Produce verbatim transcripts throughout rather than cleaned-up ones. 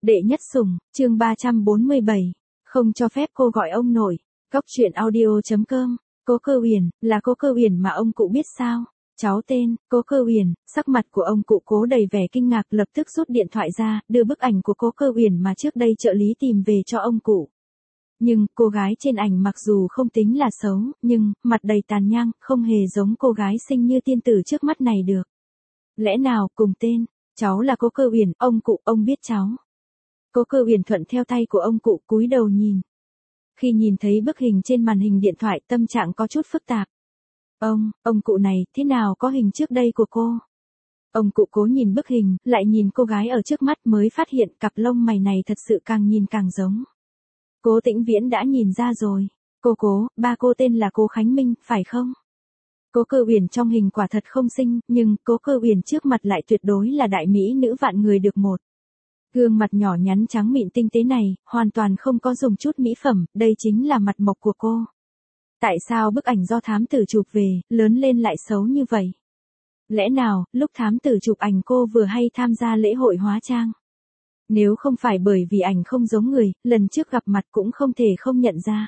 Đệ nhất sủng, chương ba trăm bốn mươi bảy. Không cho phép cô gọi ông nội. Cóc truyện audio chấm com. Cố Cơ Uyển, là Cố Cơ Uyển mà ông cụ biết sao? Cháu tên, Cố Cơ Uyển. Sắc mặt của ông cụ Cố đầy vẻ kinh ngạc, lập tức rút điện thoại ra, đưa bức ảnh của Cố Cơ Uyển mà trước đây trợ lý tìm về cho ông cụ. Nhưng, cô gái trên ảnh mặc dù không tính là xấu, nhưng, mặt đầy tàn nhang, không hề giống cô gái xinh như tiên tử trước mắt này được. Lẽ nào, cùng tên, cháu là Cố Cơ Uyển, ông cụ, ông biết cháu. Cố Cơ Uyển thuận theo tay của ông cụ cúi đầu nhìn. Khi nhìn thấy bức hình trên màn hình điện thoại, tâm trạng có chút phức tạp. Ông, ông cụ này, thế nào có hình trước đây của cô? Ông cụ Cố nhìn bức hình, lại nhìn cô gái ở trước mắt mới phát hiện cặp lông mày này thật sự càng nhìn càng giống. Cố Tĩnh Viễn đã nhìn ra rồi. Cô Cố, ba cô tên là Cố Khánh Minh, phải không? Cố Cơ Uyển trong hình quả thật không xinh, nhưng Cố Cơ Uyển trước mặt lại tuyệt đối là đại mỹ nữ vạn người được một. Gương mặt nhỏ nhắn trắng mịn tinh tế này, hoàn toàn không có dùng chút mỹ phẩm, đây chính là mặt mộc của cô. Tại sao bức ảnh do thám tử chụp về, lớn lên lại xấu như vậy? Lẽ nào, lúc thám tử chụp ảnh cô vừa hay tham gia lễ hội hóa trang? Nếu không phải bởi vì ảnh không giống người, lần trước gặp mặt cũng không thể không nhận ra.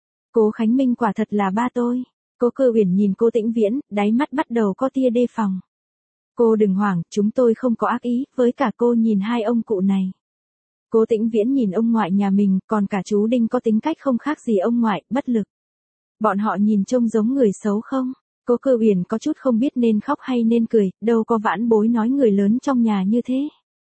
Cố Khánh Minh quả thật là ba tôi. Cố Cơ Uyển nhìn Cố Tĩnh Viễn, đáy mắt bắt đầu có tia đề phòng. Cô đừng hoảng, chúng tôi không có ác ý, với cả cô nhìn hai ông cụ này. Cố Tĩnh Viễn nhìn ông ngoại nhà mình, còn cả chú Đinh có tính cách không khác gì ông ngoại, bất lực. Bọn họ nhìn trông giống người xấu không? Cố Cơ Uyển có chút không biết nên khóc hay nên cười, đâu có vãn bối nói người lớn trong nhà như thế.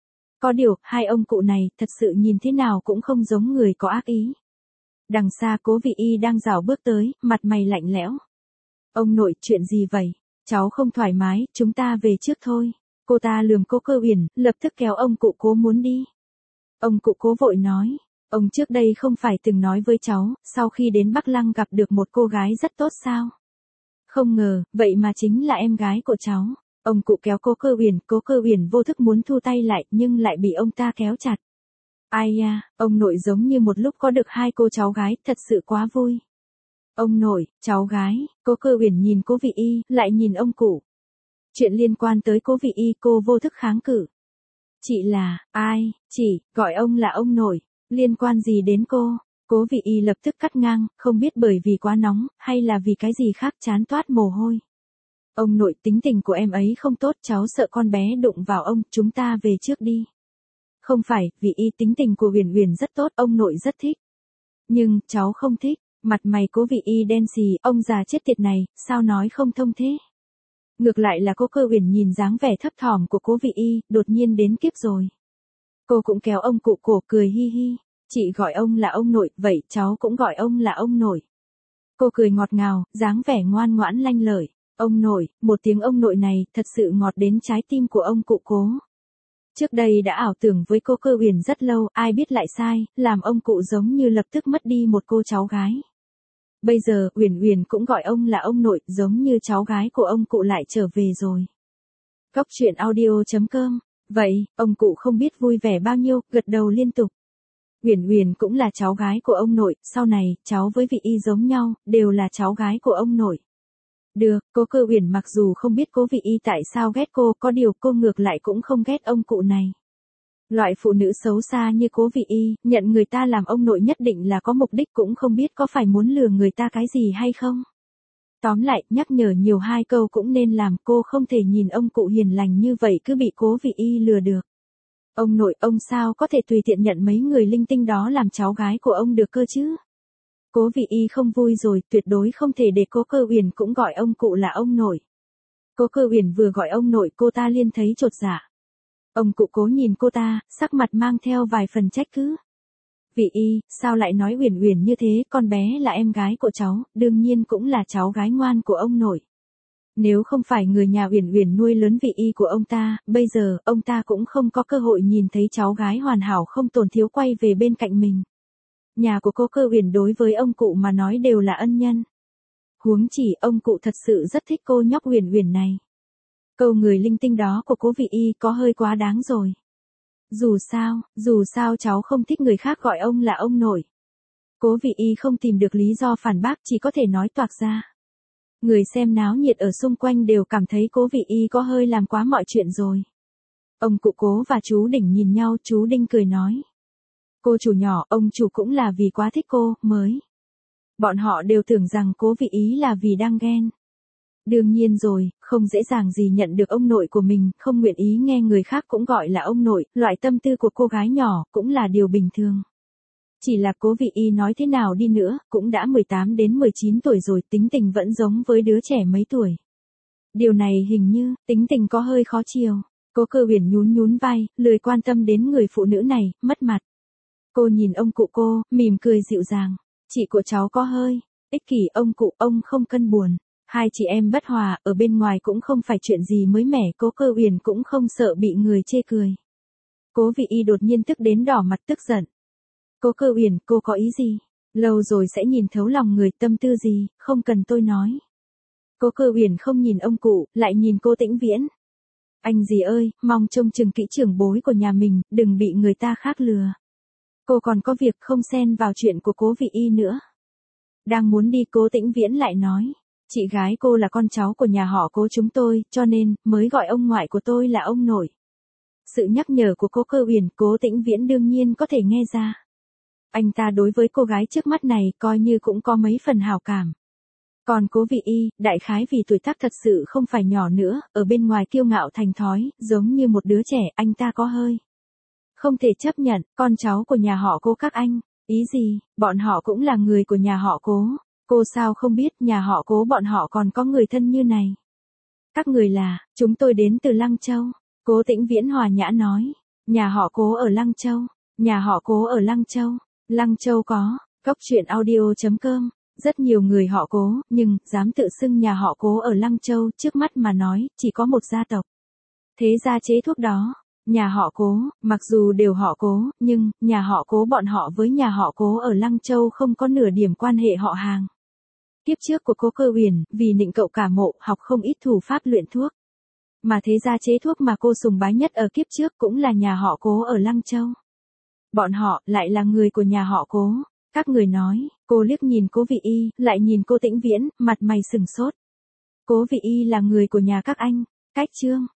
Có điều, hai ông cụ này, thật sự nhìn thế nào cũng không giống người có ác ý. Đằng xa Cố Vị Y đang rảo bước tới, mặt mày lạnh lẽo. Ông nội, chuyện gì vậy? Cháu không thoải mái, chúng ta về trước thôi. Cô ta lườm Cố Cơ Uyển, lập tức kéo ông cụ Cố muốn đi. Ông cụ Cố vội nói, ông trước đây không phải từng nói với cháu, sau khi đến Bắc Lăng gặp được một cô gái rất tốt sao? Không ngờ, vậy mà chính là em gái của cháu. Ông cụ kéo Cố Cơ Uyển, Cố Cơ Uyển vô thức muốn thu tay lại, nhưng lại bị ông ta kéo chặt. Ai da, ông nội giống như một lúc có được hai cô cháu gái, thật sự quá vui. Ông nội, cháu gái, Cố Cơ Uyển nhìn Cố Vị Y, lại nhìn ông cụ. Chuyện liên quan tới Cố Vị Y, cô vô thức kháng cự. Chị là, ai, chị, gọi ông là ông nội, liên quan gì đến cô? Cố Vị Y lập tức cắt ngang, không biết bởi vì quá nóng, hay là vì cái gì khác chán toát mồ hôi. Ông nội, tính tình của em ấy không tốt, cháu sợ con bé đụng vào ông, chúng ta về trước đi. Không phải, Vị Y, tính tình của Uyển Uyển rất tốt, ông nội rất thích. Nhưng, cháu không thích. Mặt mày Cố Vị Y đen xì, ông già chết tiệt này, sao nói không thông thế? Ngược lại là Cố Cơ Uyển nhìn dáng vẻ thấp thỏm của Cố Vị Y, đột nhiên đến kiếp rồi. Cô cũng kéo ông cụ cổ cười hi hi. Chị gọi ông là ông nội, vậy cháu cũng gọi ông là ông nội. Cô cười ngọt ngào, dáng vẻ ngoan ngoãn lanh lợi. Ông nội, một tiếng ông nội này, thật sự ngọt đến trái tim của ông cụ Cố. Trước đây đã ảo tưởng với Cố Cơ Uyển rất lâu, ai biết lại sai, làm ông cụ giống như lập tức mất đi một cô cháu gái. Bây giờ, Uyển Uyển cũng gọi ông là ông nội, giống như cháu gái của ông cụ lại trở về rồi. Cóc truyện audio chấm com. Vậy, ông cụ không biết vui vẻ bao nhiêu, gật đầu liên tục. Uyển Uyển cũng là cháu gái của ông nội, sau này, cháu với Vị Y giống nhau, đều là cháu gái của ông nội. Được, Cố Cơ Uyển mặc dù không biết Cố Vị Y tại sao ghét cô, có điều cô ngược lại cũng không ghét ông cụ này. Loại phụ nữ xấu xa như Cố Vị Y, nhận người ta làm ông nội nhất định là có mục đích, cũng không biết có phải muốn lừa người ta cái gì hay không. Tóm lại, nhắc nhở nhiều hai câu cũng nên làm, cô không thể nhìn ông cụ hiền lành như vậy cứ bị Cố Vị Y lừa được. Ông nội, ông sao có thể tùy tiện nhận mấy người linh tinh đó làm cháu gái của ông được cơ chứ? Cố Vị Y không vui rồi, tuyệt đối không thể để Cố Cơ Uyển cũng gọi ông cụ là ông nội. Cố Cơ Uyển vừa gọi ông nội, cô ta liền thấy chột dạ. Ông cụ Cố nhìn cô ta, sắc mặt mang theo vài phần trách cứ. Vị Y, sao lại nói Uyển Uyển như thế, con bé là em gái của cháu, đương nhiên cũng là cháu gái ngoan của ông nội. Nếu không phải người nhà Uyển Uyển nuôi lớn Vị Y của ông ta, bây giờ, ông ta cũng không có cơ hội nhìn thấy cháu gái hoàn hảo không tổn thiếu quay về bên cạnh mình. Nhà của Cố Cơ Uyển đối với ông cụ mà nói đều là ân nhân. Huống chỉ, ông cụ thật sự rất thích cô nhóc Uyển Uyển này. Câu người linh tinh đó của Cố Vị Y có hơi quá đáng rồi. Dù sao, dù sao cháu không thích người khác gọi ông là ông nội. Cố Vị Y không tìm được lý do phản bác, chỉ có thể nói toạc ra. Người xem náo nhiệt ở xung quanh đều cảm thấy Cố Vị Y có hơi làm quá mọi chuyện rồi. Ông cụ Cố và chú Đỉnh nhìn nhau, chú Đinh cười nói. Cô chủ nhỏ, ông chủ cũng là vì quá thích cô, mới. Bọn họ đều tưởng rằng Cố Vị Ý là vì đang ghen. Đương nhiên rồi, không dễ dàng gì nhận được ông nội của mình, không nguyện ý nghe người khác cũng gọi là ông nội, loại tâm tư của cô gái nhỏ, cũng là điều bình thường. Chỉ là Cố Vị Y nói thế nào đi nữa, cũng đã mười tám đến mười chín tuổi rồi, tính tình vẫn giống với đứa trẻ mấy tuổi. Điều này hình như, tính tình có hơi khó chiều. Cố Cơ Uyển nhún nhún vai, lười quan tâm đến người phụ nữ này, mất mặt. Cô nhìn ông cụ cô, mỉm cười dịu dàng. Chị của cháu có hơi ích kỷ, ông cụ, ông không cân buồn. Hai chị em bất hòa, ở bên ngoài cũng không phải chuyện gì mới mẻ, Cố Cơ Uyển cũng không sợ bị người chê cười. Cố Vị Y đột nhiên tức đến đỏ mặt tức giận. Cố Cơ Uyển, cô có ý gì? Lâu rồi sẽ nhìn thấu lòng người, tâm tư gì, không cần tôi nói. Cố Cơ Uyển không nhìn ông cụ, lại nhìn Cố Tĩnh Viễn. Anh gì ơi, mong trông chừng kỹ trưởng bối của nhà mình, đừng bị người ta khác lừa. Cô còn có việc, không xen vào chuyện của Cố Vị Y nữa. Đang muốn đi, Cố Tĩnh Viễn lại nói. Chị gái cô là con cháu của nhà họ Cố chúng tôi, cho nên, mới gọi ông ngoại của tôi là ông nội. Sự nhắc nhở của Cố Cơ Uyển, Cố Tĩnh Viễn đương nhiên có thể nghe ra. Anh ta đối với cô gái trước mắt này, coi như cũng có mấy phần hào cảm. Còn Cố Vị Y, đại khái vì tuổi tác thật sự không phải nhỏ nữa, ở bên ngoài kiêu ngạo thành thói, giống như một đứa trẻ, anh ta có hơi. Không thể chấp nhận, con cháu của nhà họ Cố các anh. Ý gì, bọn họ cũng là người của nhà họ Cố. Cô sao không biết nhà họ Cố bọn họ còn có người thân như này. Các người là, chúng tôi đến từ Lăng Châu. Cố Tĩnh Viễn hòa nhã nói. Nhà họ Cố ở Lăng Châu. Nhà họ Cố ở Lăng Châu. Lăng Châu có, cốc truyện audio chấm com. Rất nhiều người họ Cố, nhưng, dám tự xưng nhà họ Cố ở Lăng Châu, trước mắt mà nói, chỉ có một gia tộc. Thế gia chế thuốc đó. Nhà họ Cố, mặc dù đều họ Cố, nhưng, nhà họ Cố bọn họ với nhà họ Cố ở Lăng Châu không có nửa điểm quan hệ họ hàng. Kiếp trước của Cố Cơ Uyển, vì nịnh cậu cả mộ, học không ít thủ pháp luyện thuốc. Mà thế gia chế thuốc mà cô sùng bái nhất ở kiếp trước cũng là nhà họ Cố ở Lăng Châu. Bọn họ, lại là người của nhà họ Cố. Các người nói, cô liếc nhìn Cố Vị Y, lại nhìn Cố Tĩnh Viễn, mặt mày sừng sốt. Cố Vị Y là người của nhà các anh. Cách chương.